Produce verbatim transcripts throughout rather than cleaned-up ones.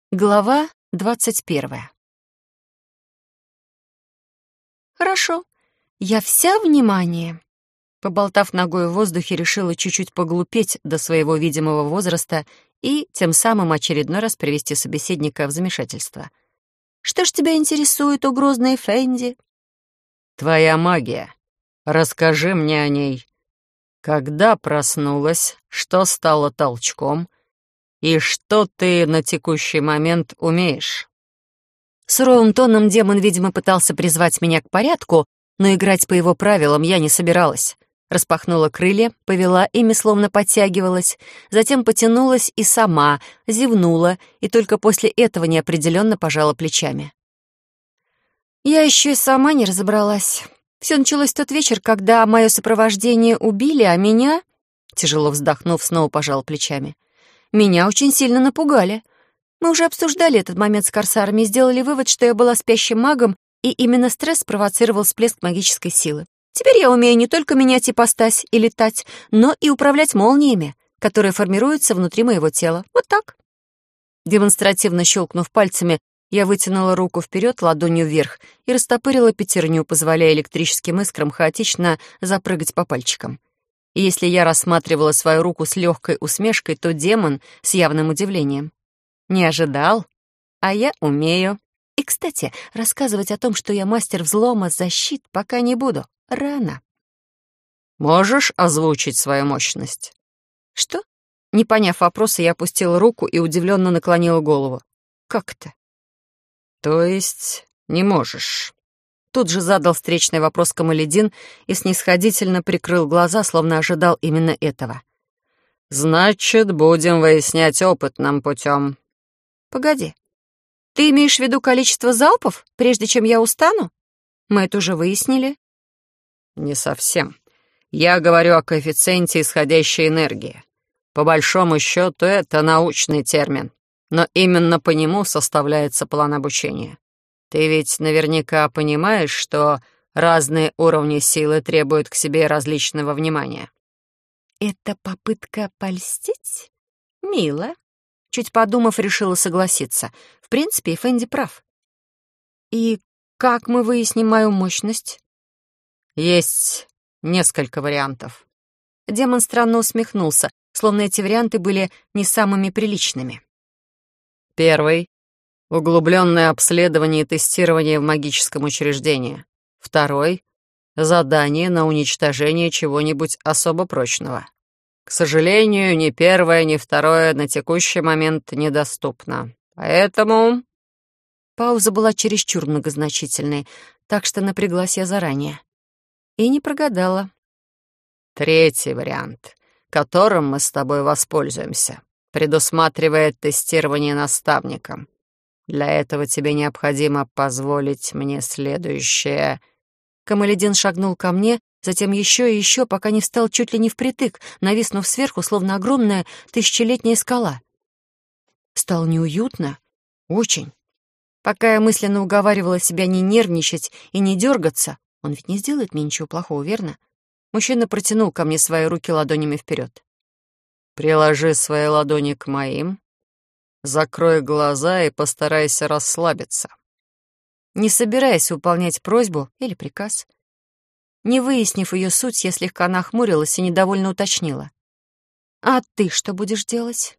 Глава двадцать первая. «Хорошо, я вся внимание». Поболтав ногой в воздухе, решила чуть-чуть поглупеть до своего видимого возраста и тем самым очередной раз привести собеседника в замешательство. «Что ж тебя интересует, о грозный Фенди?» «Твоя магия. Расскажи мне о ней. Когда проснулась, что стало толчком, и что ты на текущий момент умеешь?» Суровым тоном демон, видимо, пытался призвать меня к порядку, но играть по его правилам я не собиралась. Распахнула крылья, повела ими, словно подтягивалась, затем потянулась и сама, зевнула, и только после этого неопределенно пожала плечами. Я еще и сама не разобралась. Все началось в тот вечер, когда мое сопровождение убили, а меня, тяжело вздохнув, снова пожала плечами, меня очень сильно напугали. Мы уже обсуждали этот момент с корсарами и сделали вывод, что я была спящим магом, и именно стресс спровоцировал всплеск магической силы. Теперь я умею не только менять ипостась и летать, но и управлять молниями, которые формируются внутри моего тела. Вот так. Демонстративно щелкнув пальцами, я вытянула руку вперед, ладонью вверх, и растопырила пятерню, позволяя электрическим искрам хаотично запрыгать по пальчикам. И если я рассматривала свою руку с легкой усмешкой, то демон с явным удивлением. Не ожидал, а я умею. И, кстати, рассказывать о том, что я мастер взлома защит, пока не буду. Рано. «Можешь озвучить свою мощность?» «Что?» Не поняв вопроса, я опустила руку и удивленно наклонила голову. «Как это?» «То есть не можешь?» Тут же задал встречный вопрос Камаледин и снисходительно прикрыл глаза, словно ожидал именно этого. «Значит, будем выяснять опытным путем». «Погоди. Ты имеешь в виду количество залпов, прежде чем я устану? Мы это уже выяснили». «Не совсем. Я говорю о коэффициенте исходящей энергии. По большому счету, это научный термин, но именно по нему составляется план обучения. Ты ведь наверняка понимаешь, что разные уровни силы требуют к себе различного внимания». «Это попытка польстить? Мило». Чуть подумав, решила согласиться. В принципе, Фенди прав. «И как мы выясним мою мощность?» «Есть несколько вариантов». Демон странно усмехнулся, словно эти варианты были не самыми приличными. Первый — углубленное обследование и тестирование в магическом учреждении. Второй — задание на уничтожение чего-нибудь особо прочного. К сожалению, ни первое, ни второе на текущий момент недоступно. Поэтому...» Пауза была чересчур многозначительной, так что напряглась я заранее. И не прогадала. «Третий вариант, которым мы с тобой воспользуемся, предусматривает тестирование наставником. Для этого тебе необходимо позволить мне следующее...» Камаледин шагнул ко мне, затем еще и еще, пока не встал чуть ли не впритык, нависнув сверху, словно огромная тысячелетняя скала. Стало неуютно. Очень. Пока я мысленно уговаривала себя не нервничать и не дергаться, он ведь не сделает мне ничего плохого, верно? Мужчина протянул ко мне свои руки ладонями вперед. «Приложи свои ладони к моим, закрой глаза и постарайся расслабиться». Не собираясь выполнять просьбу или приказ. Не выяснив ее суть, я слегка нахмурилась и недовольно уточнила. «А ты что будешь делать?»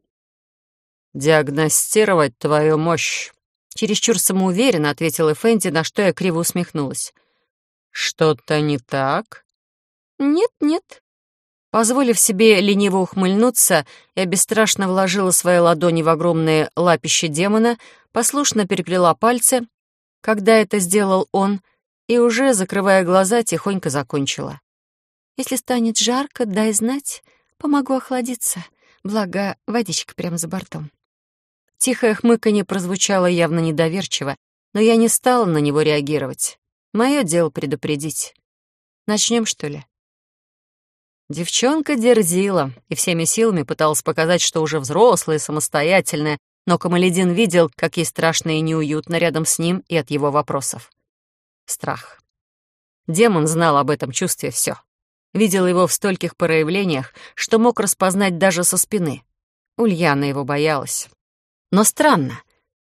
«Диагностировать твою мощь», — чересчур самоуверенно ответила Фенди, на что я криво усмехнулась. «Что-то не так?» «Нет-нет». Позволив себе лениво ухмыльнуться, я бесстрашно вложила свои ладони в огромные лапища демона, послушно переплела пальцы, когда это сделал он, и уже, закрывая глаза, тихонько закончила. «Если станет жарко, дай знать, помогу охладиться, благо водичка прямо за бортом». Тихое хмыканье прозвучало явно недоверчиво, но я не стала на него реагировать. Мое дело предупредить. Начнем, что ли? Девчонка дерзила и всеми силами пыталась показать, что уже взрослая и самостоятельная, но Камаледин видел, как ей страшно и неуютно рядом с ним и от его вопросов. Страх. Демон знал об этом чувстве все. Видел его в стольких проявлениях, что мог распознать даже со спины. Ульяна его боялась. Но странно.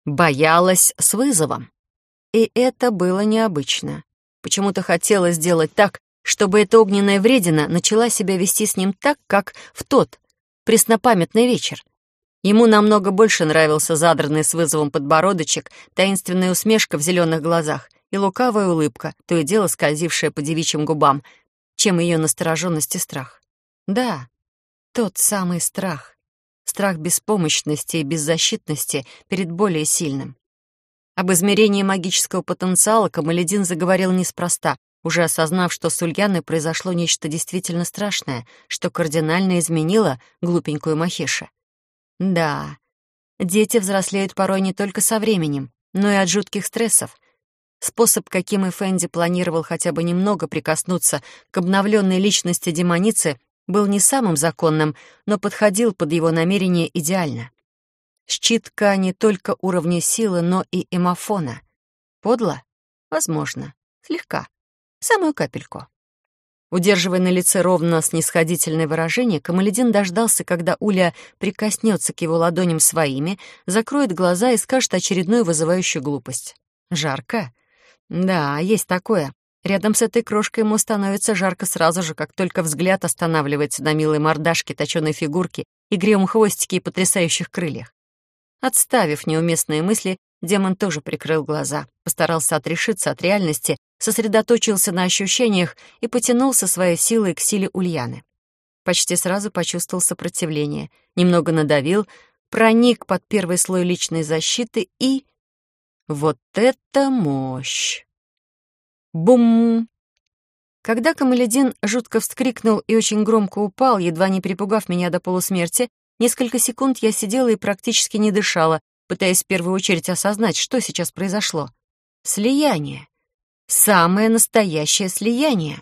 Боялась с вызовом. И это было необычно. Почему-то хотела сделать так, чтобы эта огненная вредина начала себя вести с ним так, как в тот преснопамятный вечер. Ему намного больше нравился задранный с вызовом подбородочек, таинственная усмешка в зеленых глазах и лукавая улыбка, то и дело скользившая по девичьим губам, чем ее настороженность и страх. Да, тот самый страх. Страх беспомощности и беззащитности перед более сильным. Об измерении магического потенциала Камаледин заговорил неспроста, уже осознав, что с Ульяной произошло нечто действительно страшное, что кардинально изменило глупенькую Махеша. Да, дети взрослеют порой не только со временем, но и от жутких стрессов. Способ, каким Эфенди планировал хотя бы немного прикоснуться к обновленной личности демоницы, был не самым законным, но подходил под его намерение идеально. Считка не только уровня силы, но и эмофона. Подло? Возможно. Слегка. Самую капельку. Удерживая на лице ровно снисходительное выражение, Камаледин дождался, когда Уля прикоснется к его ладоням своими, закроет глаза и скажет очередную вызывающую глупость. Жарко? Да, есть такое. Рядом с этой крошкой ему становится жарко сразу же, как только взгляд останавливается на милой мордашке, точёной фигурке, игривом хвостике и потрясающих крыльях. Отставив неуместные мысли, демон тоже прикрыл глаза, постарался отрешиться от реальности, сосредоточился на ощущениях и потянулся своей силой к силе Ульяны. Почти сразу почувствовал сопротивление, немного надавил, проник под первый слой личной защиты и... Вот это мощь! Бум! Когда Камаледин жутко вскрикнул и очень громко упал, едва не перепугав меня до полусмерти, несколько секунд я сидела и практически не дышала, пытаясь в первую очередь осознать, что сейчас произошло. Слияние. Самое настоящее слияние.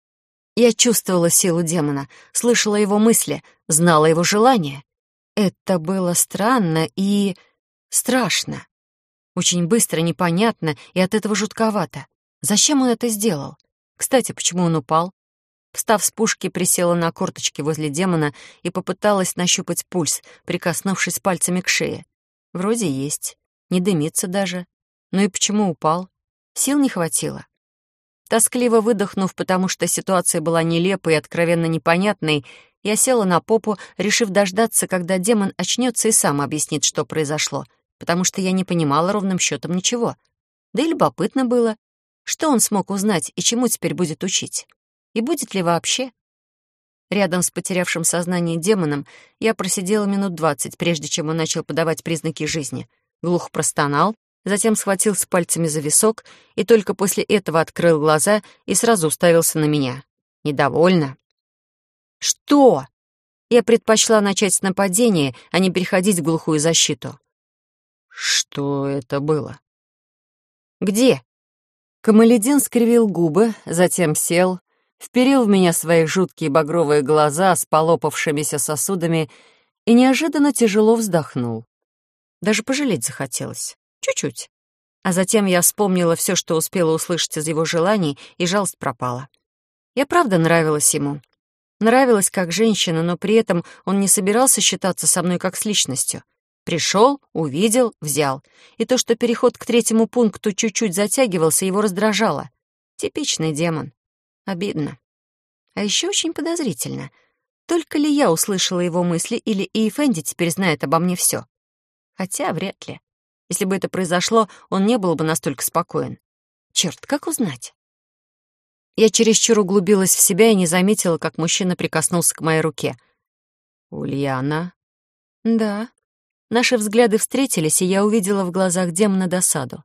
Я чувствовала силу демона, слышала его мысли, знала его желания. Это было странно и... страшно. Очень быстро, непонятно и от этого жутковато. Зачем он это сделал? Кстати, почему он упал? Встав с пушки, присела на корточки возле демона и попыталась нащупать пульс, прикоснувшись пальцами к шее. Вроде есть, не дымится даже. Ну и почему упал? Сил не хватило. Тоскливо выдохнув, потому что ситуация была нелепой и откровенно непонятной, я села на попу, решив дождаться, когда демон очнется и сам объяснит, что произошло, потому что я не понимала ровным счетом ничего. Да и любопытно было, что он смог узнать и чему теперь будет учить. И будет ли вообще? Рядом с потерявшим сознание демоном я просидела минут двадцать, прежде чем он начал подавать признаки жизни. Глухо простонал, затем схватился пальцами за висок и только после этого открыл глаза и сразу уставился на меня. Недовольно. «Что?» Я предпочла начать с нападения, а не переходить в глухую защиту. «Что это было?» «Где?» Камаледин скривил губы, затем сел, вперил в меня свои жуткие багровые глаза с полопавшимися сосудами и неожиданно тяжело вздохнул. Даже пожалеть захотелось. Чуть-чуть. А затем я вспомнила все, что успела услышать из его желаний, и жалость пропала. Я правда нравилась ему. Нравилась как женщина, но при этом он не собирался считаться со мной как с личностью. Пришел, увидел, взял. И то, что переход к третьему пункту чуть-чуть затягивался, его раздражало. Типичный демон. Обидно. А еще очень подозрительно. Только ли я услышала его мысли, или и Эфенди теперь знает обо мне все? Хотя вряд ли. Если бы это произошло, он не был бы настолько спокоен. Черт, как узнать? Я чересчур углубилась в себя и не заметила, как мужчина прикоснулся к моей руке. «Ульяна?» «Да». Наши взгляды встретились, и я увидела в глазах демона досаду.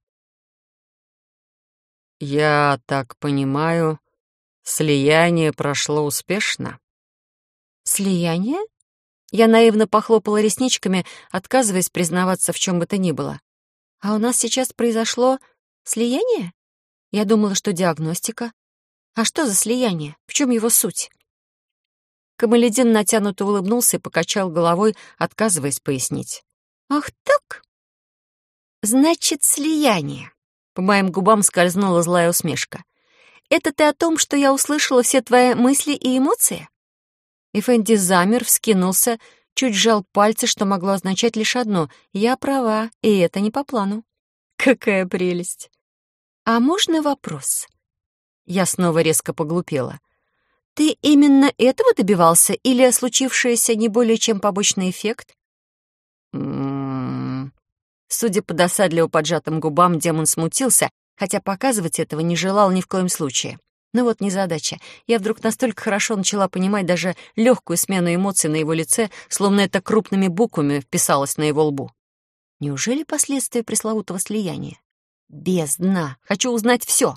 «Я так понимаю, слияние прошло успешно?» «Слияние?» Я наивно похлопала ресничками, отказываясь признаваться в чем бы то ни было. «А у нас сейчас произошло слияние? Я думала, что диагностика. А что за слияние? В чем его суть?» Камаледин натянуто улыбнулся и покачал головой, отказываясь пояснить. «Ах так? Значит, слияние». По моим губам скользнула злая усмешка. «Это ты о том, что я услышала все твои мысли и эмоции?» Эфенди замер, вскинулся, чуть сжал пальцы, что могло означать лишь одно: я права, и это не по плану. Какая прелесть! А можно вопрос? Я снова резко поглупела. Ты именно этого добивался, или случившееся не более чем побочный эффект? М-м-м. Судя по досадливо поджатым губам, демон смутился, хотя показывать этого не желал ни в коем случае. Но вот незадача. Я вдруг настолько хорошо начала понимать даже легкую смену эмоций на его лице, словно это крупными буквами вписалось на его лбу. Неужели последствия пресловутого слияния? Бездна! Хочу узнать все.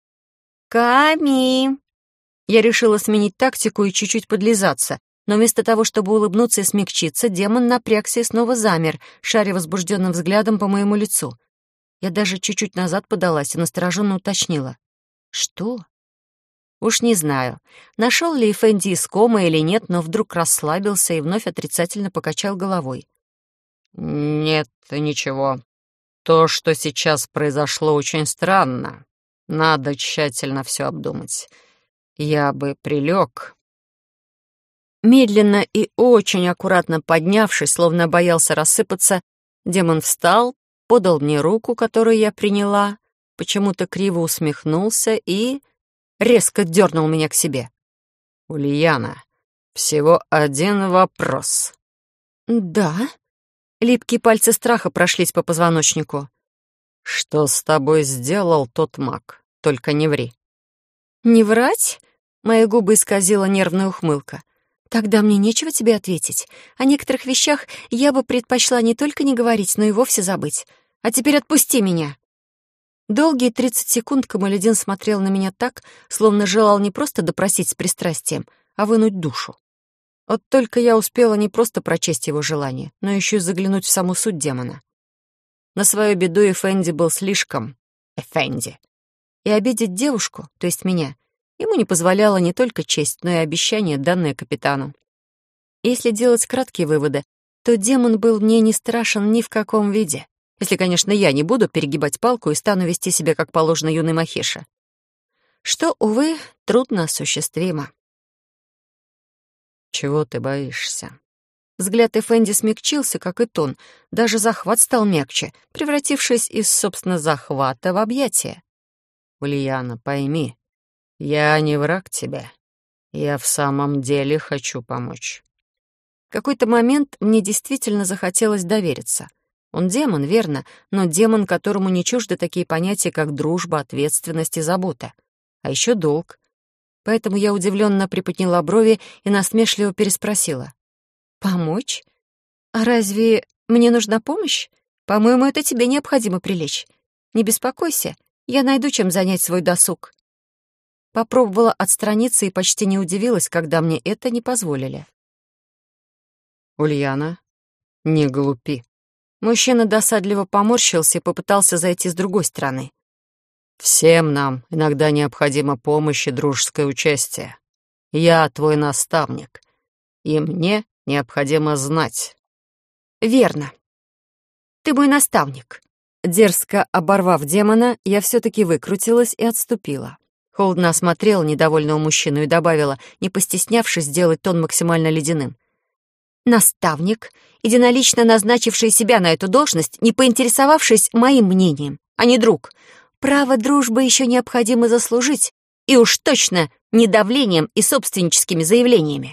Ками! Я решила сменить тактику и чуть-чуть подлизаться, но вместо того, чтобы улыбнуться и смягчиться, демон напрягся и снова замер, шаря возбужденным взглядом по моему лицу. Я даже чуть-чуть назад подалась и настороженно уточнила. Что? Уж не знаю, нашел ли Фэнди искомое или нет, но вдруг расслабился и вновь отрицательно покачал головой. «Нет, ничего. То, что сейчас произошло, очень странно. Надо тщательно все обдумать. Я бы прилег». Медленно и очень аккуратно поднявшись, словно боялся рассыпаться, демон встал, подал мне руку, которую я приняла, почему-то криво усмехнулся и резко дернул меня к себе. «Ульяна, всего один вопрос». «Да?» Липкие пальцы страха прошлись по позвоночнику. «Что с тобой сделал тот маг? Только не ври». «Не врать?» Мои губы исказила нервная ухмылка. «Тогда мне нечего тебе ответить. О некоторых вещах я бы предпочла не только не говорить, но и вовсе забыть. А теперь отпусти меня». Долгие тридцать секунд Камаледин смотрел на меня так, словно желал не просто допросить с пристрастием, а вынуть душу. Вот только я успела не просто прочесть его желание, но еще и заглянуть в саму суть демона. На свою беду Эфенди был слишком Эфенди. И обидеть девушку, то есть меня, ему не позволяла не только честь, но и обещание, данное капитану. Если делать краткие выводы, то демон был мне не страшен ни в каком виде. Если, конечно, я не буду перегибать палку и стану вести себя, как положено, юной Махиша. Что, увы, трудно осуществимо. «Чего ты боишься?» Взгляд Эфенди смягчился, как и тон. Даже захват стал мягче, превратившись из, собственно, захвата в объятие. «Ульяна, пойми, я не враг тебе. Я в самом деле хочу помочь». В какой-то момент мне действительно захотелось довериться. Он демон, верно, но демон, которому не чужды такие понятия, как дружба, ответственность и забота. А еще долг. Поэтому я удивленно приподняла брови и насмешливо переспросила. «Помочь? А разве мне нужна помощь? По-моему, это тебе необходимо прилечь. Не беспокойся, я найду, чем занять свой досуг». Попробовала отстраниться и почти не удивилась, когда мне это не позволили. «Ульяна, не глупи». Мужчина досадливо поморщился и попытался зайти с другой стороны. «Всем нам иногда необходима помощь и дружеское участие. Я твой наставник, и мне необходимо знать». «Верно. Ты мой наставник». Дерзко оборвав демона, я все-таки выкрутилась и отступила. Холодно осмотрела недовольного мужчину и добавила, не постеснявшись сделать тон максимально ледяным. «Наставник, единолично назначивший себя на эту должность, не поинтересовавшись моим мнением, а не друг. Право дружбы еще необходимо заслужить, и уж точно не давлением и собственническими заявлениями».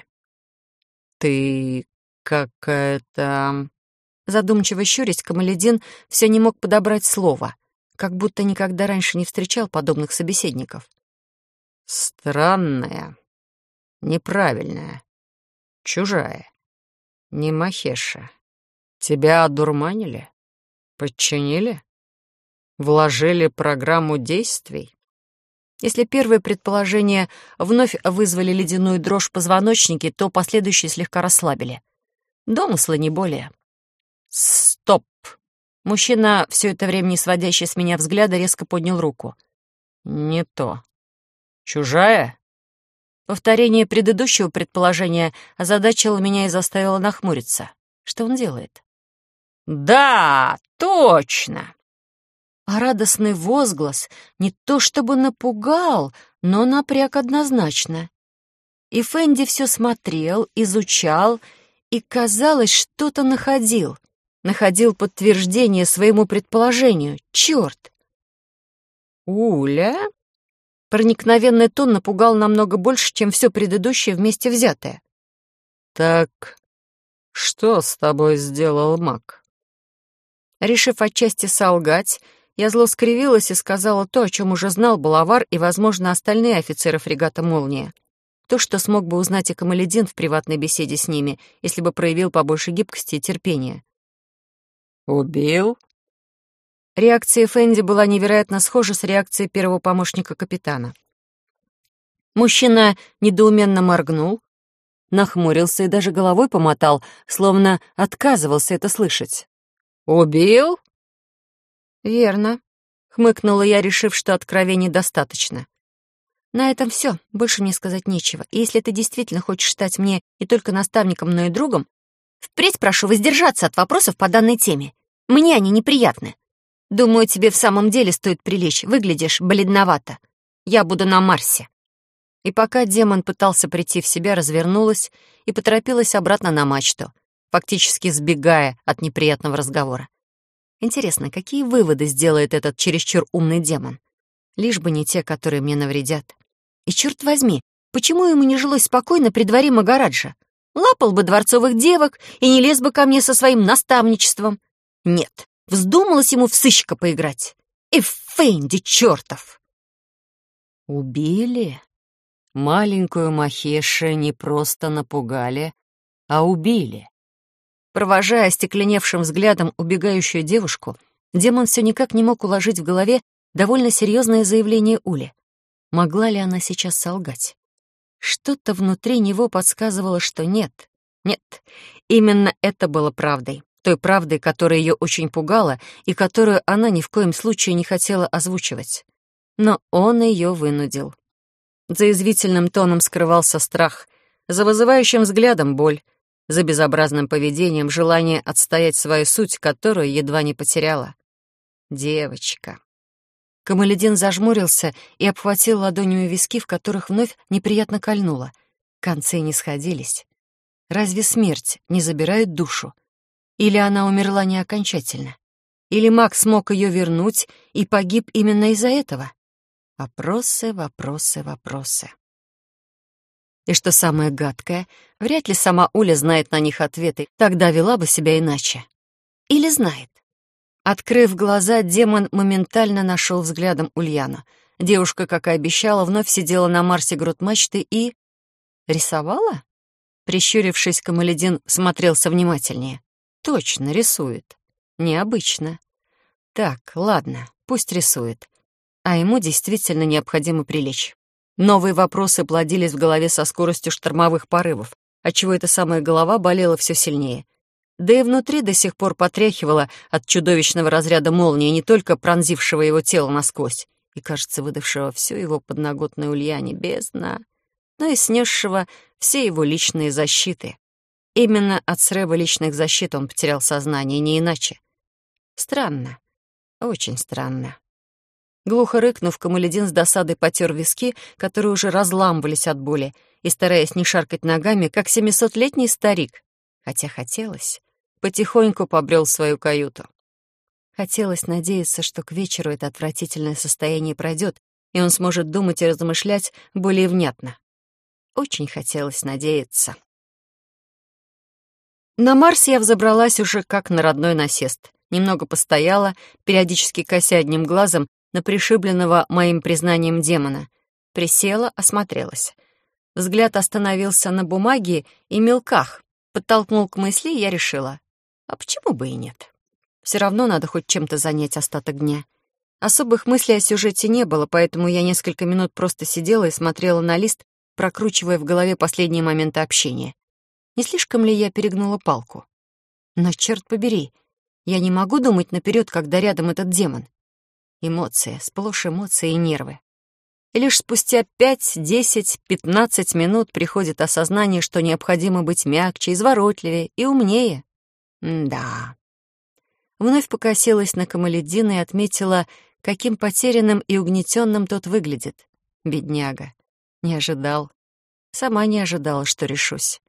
«Ты какая-то...» Задумчиво щурясь, Камаледин все не мог подобрать слово, как будто никогда раньше не встречал подобных собеседников. «Странная, неправильная, чужая, не Махеша. Тебя одурманили? Подчинили? Вложили программу действий?» Если первые предположения вновь вызвали ледяную дрожь в позвоночнике, то последующие слегка расслабили. Домыслы, не более. «Стоп!» Мужчина, все это время не сводящий с меня взгляда, резко поднял руку. «Не то. Чужая?» Повторение предыдущего предположения озадачило меня и заставило нахмуриться. Что он делает? «Да, точно!» А радостный возглас не то чтобы напугал, но напряг однозначно. И Фэнди все смотрел, изучал и, казалось, что-то находил. Находил подтверждение своему предположению. Черт! «Уля?» Проникновенный тон напугал намного больше, чем все предыдущее вместе взятое. «Так что с тобой сделал маг?» Решив отчасти солгать, я зло скривилась и сказала то, о чем уже знал Балавар и, возможно, остальные офицеры фрегата «Молния». То, что смог бы узнать и Камаледин в приватной беседе с ними, если бы проявил побольше гибкости и терпения. «Убил?» Реакция Фэнди была невероятно схожа с реакцией первого помощника капитана. Мужчина недоуменно моргнул, нахмурился и даже головой помотал, словно отказывался это слышать. «Убил?» «Верно», — хмыкнула я, решив, что откровений достаточно. «На этом все, больше мне сказать нечего. И если ты действительно хочешь стать мне не только наставником, но и другом, впредь прошу воздержаться от вопросов по данной теме. Мне они неприятны. Думаю, тебе в самом деле стоит прилечь. Выглядишь бледновато. Я буду на Марсе». И пока демон пытался прийти в себя, развернулась и поторопилась обратно на мачту, фактически сбегая от неприятного разговора. Интересно, какие выводы сделает этот чересчур умный демон? Лишь бы не те, которые мне навредят. И черт возьми, почему ему не жилось спокойно при дворе Магараджа? Лапал бы дворцовых девок и не лез бы ко мне со своим наставничеством. Нет, вздумалось ему в сыщика поиграть. И Фэнди чертов! «Убили?» Маленькую Махеши не просто напугали, а убили. Провожая остекленевшим взглядом убегающую девушку, демон все никак не мог уложить в голове довольно серьезное заявление Ули. Могла ли она сейчас солгать? Что-то внутри него подсказывало, что нет. Нет, именно это было правдой. Той правдой, которая ее очень пугала и которую она ни в коем случае не хотела озвучивать. Но он ее вынудил. За язвительным тоном скрывался страх, за вызывающим взглядом боль, за безобразным поведением желание отстоять свою суть, которую едва не потеряла. Девочка. Камаледин зажмурился и обхватил ладонью виски, в которых вновь неприятно кольнуло. Концы не сходились. Разве смерть не забирает душу? Или она умерла не окончательно? Или маг смог ее вернуть и погиб именно из-за этого? Вопросы, вопросы, вопросы. И что самое гадкое, вряд ли сама Уля знает на них ответы, тогда вела бы себя иначе. Или знает. Открыв глаза, демон моментально нашел взглядом Ульяну. Девушка, как и обещала, вновь сидела на Марсе груд мачты и... рисовала? Прищурившись, Камаледин смотрелся внимательнее. Точно, рисует. Необычно. Так, ладно, пусть рисует. А ему действительно необходимо прилечь. Новые вопросы плодились в голове со скоростью штормовых порывов, отчего эта самая голова болела все сильнее. Да и внутри до сих пор потряхивало от чудовищного разряда молнии, не только пронзившего его тело насквозь и, кажется, выдавшего всю его подноготную Ульяне бездна, но и снесшего все его личные защиты. Именно от срыва личных защит он потерял сознание, не иначе. Странно, очень странно. Глухо рыкнув, Камаледин с досадой потер виски, которые уже разламывались от боли, и, стараясь не шаркать ногами, как семисотлетний старик, хотя хотелось, потихоньку побрел в свою каюту. Хотелось надеяться, что к вечеру это отвратительное состояние пройдет, и он сможет думать и размышлять более внятно. Очень хотелось надеяться. На Марс я взобралась уже как на родной насест. Немного постояла, периодически кося одним глазом на пришибленного моим признанием демона. Присела, осмотрелась. Взгляд остановился на бумаге и мелках. Подтолкнул к мысли, и я решила. А почему бы и нет? Все равно надо хоть чем-то занять остаток дня. Особых мыслей о сюжете не было, поэтому я несколько минут просто сидела и смотрела на лист, прокручивая в голове последние моменты общения. Не слишком ли я перегнула палку? Но, черт побери, я не могу думать наперед, когда рядом этот демон. Эмоции, сплошь эмоции и нервы. И лишь спустя пять, десять, пятнадцать минут приходит осознание, что необходимо быть мягче, изворотливее и умнее. М-да. Вновь покосилась на Камаледдина и отметила, каким потерянным и угнетенным тот выглядит. Бедняга. Не ожидал. Сама не ожидала, что решусь.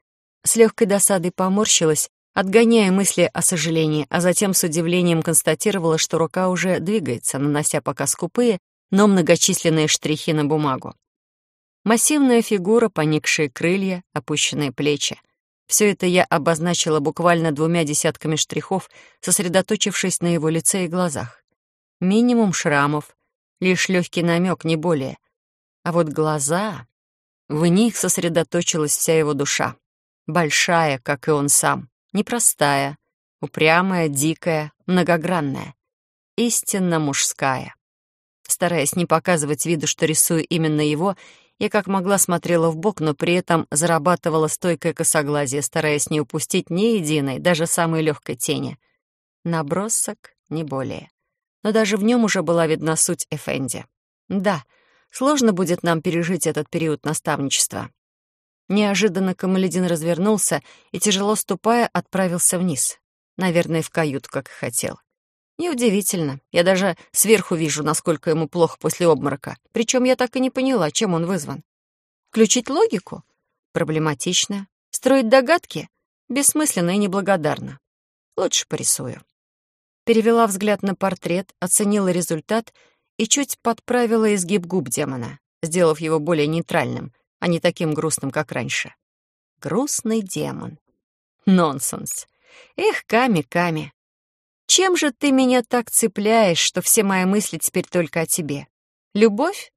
С легкой досадой поморщилась, отгоняя мысли о сожалении, а затем с удивлением констатировала, что рука уже двигается, нанося пока скупые, но многочисленные штрихи на бумагу. Массивная фигура, поникшие крылья, опущенные плечи. Все это я обозначила буквально двумя десятками штрихов, сосредоточившись на его лице и глазах. Минимум шрамов, лишь легкий намек, не более. А вот глаза... В них сосредоточилась вся его душа. Большая, как и он сам. Непростая, упрямая, дикая, многогранная. Истинно мужская. Стараясь не показывать виду, что рисую именно его, я как могла смотрела вбок, но при этом зарабатывала стойкое косоглазие, стараясь не упустить ни единой, даже самой легкой тени. Набросок, не более. Но даже в нем уже была видна суть Эфенди. Да, сложно будет нам пережить этот период наставничества. Неожиданно Камаледин развернулся и, тяжело ступая, отправился вниз. Наверное, в каюту, как и хотел. Неудивительно. Я даже сверху вижу, насколько ему плохо после обморока. Причем я так и не поняла, чем он вызван. Включить логику? Проблематично. Строить догадки? Бессмысленно и неблагодарно. Лучше порисую. Перевела взгляд на портрет, оценила результат и чуть подправила изгиб губ демона, сделав его более нейтральным, а не таким грустным, как раньше. Грустный демон. Нонсенс. Эх, Ками, Ками. Чем же ты меня так цепляешь, что все мои мысли теперь только о тебе? Любовь?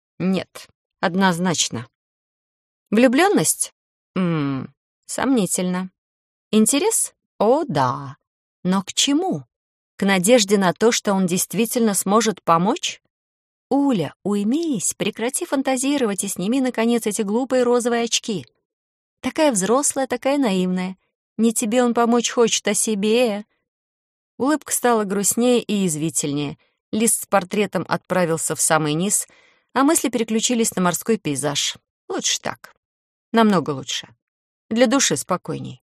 Нет, однозначно. Влюблённость? Ммм, сомнительно. Интерес? О, да. Но к чему? К надежде на то, что он действительно сможет помочь? Уля, уймись, прекрати фантазировать и сними, наконец, эти глупые розовые очки. Такая взрослая, такая наивная. Не тебе он помочь хочет, а себе. Улыбка стала грустнее и язвительнее. Лист с портретом отправился в самый низ, а мысли переключились на морской пейзаж. Лучше так. Намного лучше. Для души спокойней.